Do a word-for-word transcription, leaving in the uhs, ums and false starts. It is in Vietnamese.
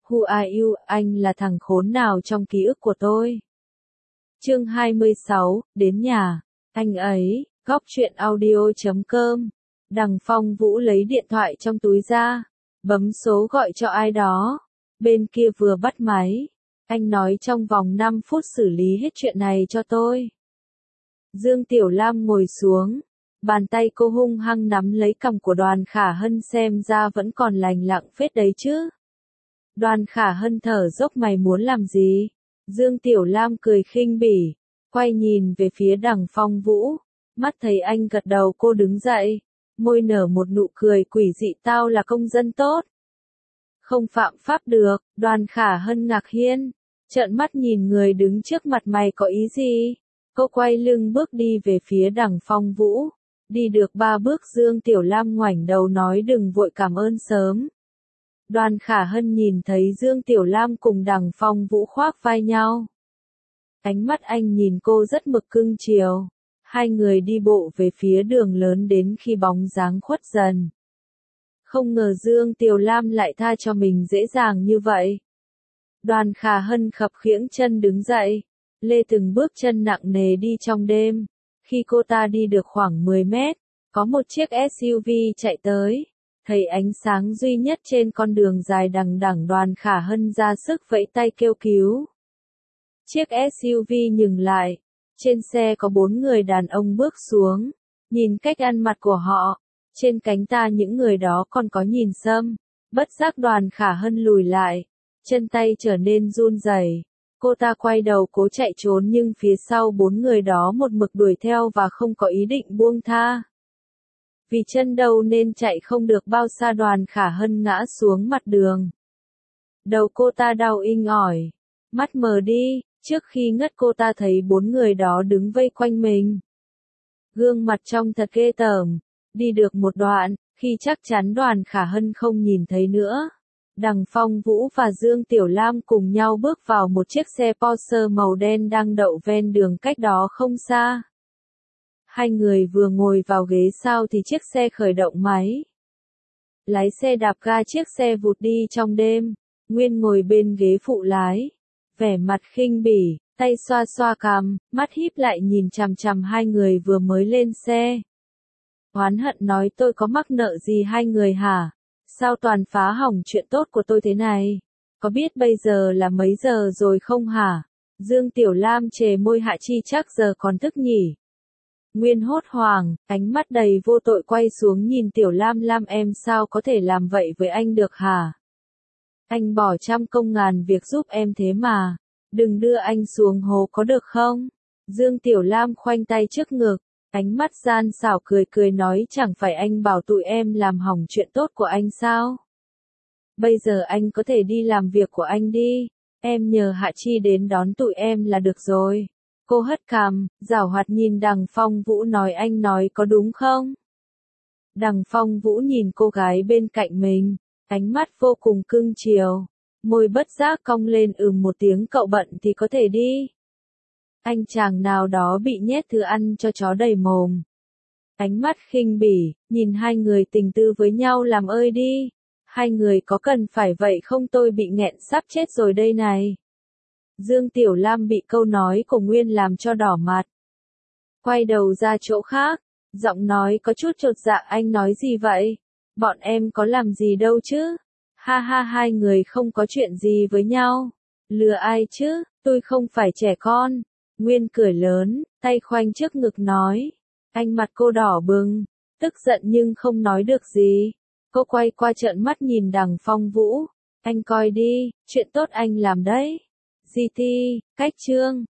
Who are you, anh là thằng khốn nào trong ký ức của tôi? Chương hai mươi sáu, đến nhà. Anh ấy, góc truyện audio chấm com. Đằng Phong Vũ lấy điện thoại trong túi ra, bấm số gọi cho ai đó. Bên kia vừa bắt máy. Anh nói trong vòng năm phút xử lý hết chuyện này cho tôi. Dương Tiểu Lam ngồi xuống. Bàn tay cô hung hăng nắm lấy cằm của Đoàn Khả Hân, xem ra vẫn còn lành lặng phết đấy chứ. Đoàn Khả Hân thở dốc, mày muốn làm gì? Dương Tiểu Lam cười khinh bỉ, quay nhìn về phía Đằng Phong Vũ. Mắt thấy anh gật đầu, cô đứng dậy, môi nở một nụ cười quỷ dị. Tao là công dân tốt, không phạm pháp được. Đoàn Khả Hân ngạc nhiên, trợn mắt nhìn người đứng trước mặt, mày có ý gì? Cô quay lưng bước đi về phía Đằng Phong Vũ. Đi được ba bước, Dương Tiểu Lam ngoảnh đầu nói đừng vội, cảm ơn sớm. Đoàn Khả Hân nhìn thấy Dương Tiểu Lam cùng Đằng Phong Vũ khoác vai nhau. Ánh mắt anh nhìn cô rất mực cưng chiều. Hai người đi bộ về phía đường lớn đến khi bóng dáng khuất dần. Không ngờ Dương Tiểu Lam lại tha cho mình dễ dàng như vậy. Đoàn Khả Hân khập khiễng chân đứng dậy, lê từng bước chân nặng nề đi trong đêm. Khi cô ta đi được khoảng mười mét, có một chiếc ét u vê chạy tới. Thấy ánh sáng duy nhất trên con đường dài đằng đẵng, Đoàn Khả Hân ra sức vẫy tay kêu cứu. Chiếc ét u vê dừng lại. Trên xe có bốn người đàn ông bước xuống. Nhìn cách ăn mặc của họ, trên cánh tay những người đó còn có nhìn sâm. Bất giác Đoàn Khả Hân lùi lại, chân tay trở nên run rẩy. Cô ta quay đầu cố chạy trốn, nhưng phía sau bốn người đó một mực đuổi theo và không có ý định buông tha. Vì chân đau nên chạy không được bao xa, Đoàn Khả Hân ngã xuống mặt đường. Đầu cô ta đau inh ỏi, mắt mờ đi. Trước khi ngất cô ta thấy bốn người đó đứng vây quanh mình. Gương mặt trông thật ghê tởm. Đi được một đoạn, khi chắc chắn Đoàn Khả Hân không nhìn thấy nữa, Đằng Phong Vũ và Dương Tiểu Lam cùng nhau bước vào một chiếc xe Porsche màu đen đang đậu ven đường cách đó không xa. Hai người vừa ngồi vào ghế sau thì chiếc xe khởi động máy. Lái xe đạp ga, chiếc xe vụt đi trong đêm. Nguyên ngồi bên ghế phụ lái, vẻ mặt khinh bỉ, tay xoa xoa cằm, mắt híp lại nhìn chằm chằm hai người vừa mới lên xe. Oán hận nói, tôi có mắc nợ gì hai người hả? Sao toàn phá hỏng chuyện tốt của tôi thế này? Có biết bây giờ là mấy giờ rồi không hả? Dương Tiểu Lam chề môi, Hạ Chi chắc giờ còn thức nhỉ? Nguyên hốt hoảng, ánh mắt đầy vô tội quay xuống nhìn Tiểu Lam. Lam em sao có thể làm vậy với anh được hả? Anh bỏ trăm công ngàn việc giúp em thế mà. Đừng đưa anh xuống hố có được không? Dương Tiểu Lam khoanh tay trước ngực, ánh mắt gian xảo cười cười nói, chẳng phải anh bảo tụi em làm hỏng chuyện tốt của anh sao? Bây giờ anh có thể đi làm việc của anh đi. Em nhờ Hạ Chi đến đón tụi em là được rồi. Cô hất cằm, giảo hoạt nhìn Đằng Phong Vũ nói, anh nói có đúng không? Đằng Phong Vũ nhìn cô gái bên cạnh mình, ánh mắt vô cùng cưng chiều, môi bất giác cong lên, ừm một tiếng, cậu bận thì có thể đi. Anh chàng nào đó bị nhét thứ ăn cho chó đầy mồm. Ánh mắt khinh bỉ, nhìn hai người tình tư với nhau, làm ơi đi. Hai người có cần phải vậy không, tôi bị nghẹn sắp chết rồi đây này. Dương Tiểu Lam bị câu nói của Nguyên làm cho đỏ mặt. Quay đầu ra chỗ khác, giọng nói có chút chột dạ, anh nói gì vậy? Bọn em có làm gì đâu chứ? Ha ha, hai người không có chuyện gì với nhau. Lừa ai chứ, tôi không phải trẻ con. Nguyên cười lớn, tay khoanh trước ngực nói. Anh mặt cô đỏ bừng, tức giận nhưng không nói được gì. Cô quay qua trợn mắt nhìn Đằng Phong Vũ. Anh coi đi, chuyện tốt anh làm đấy. giê tê, cách chương.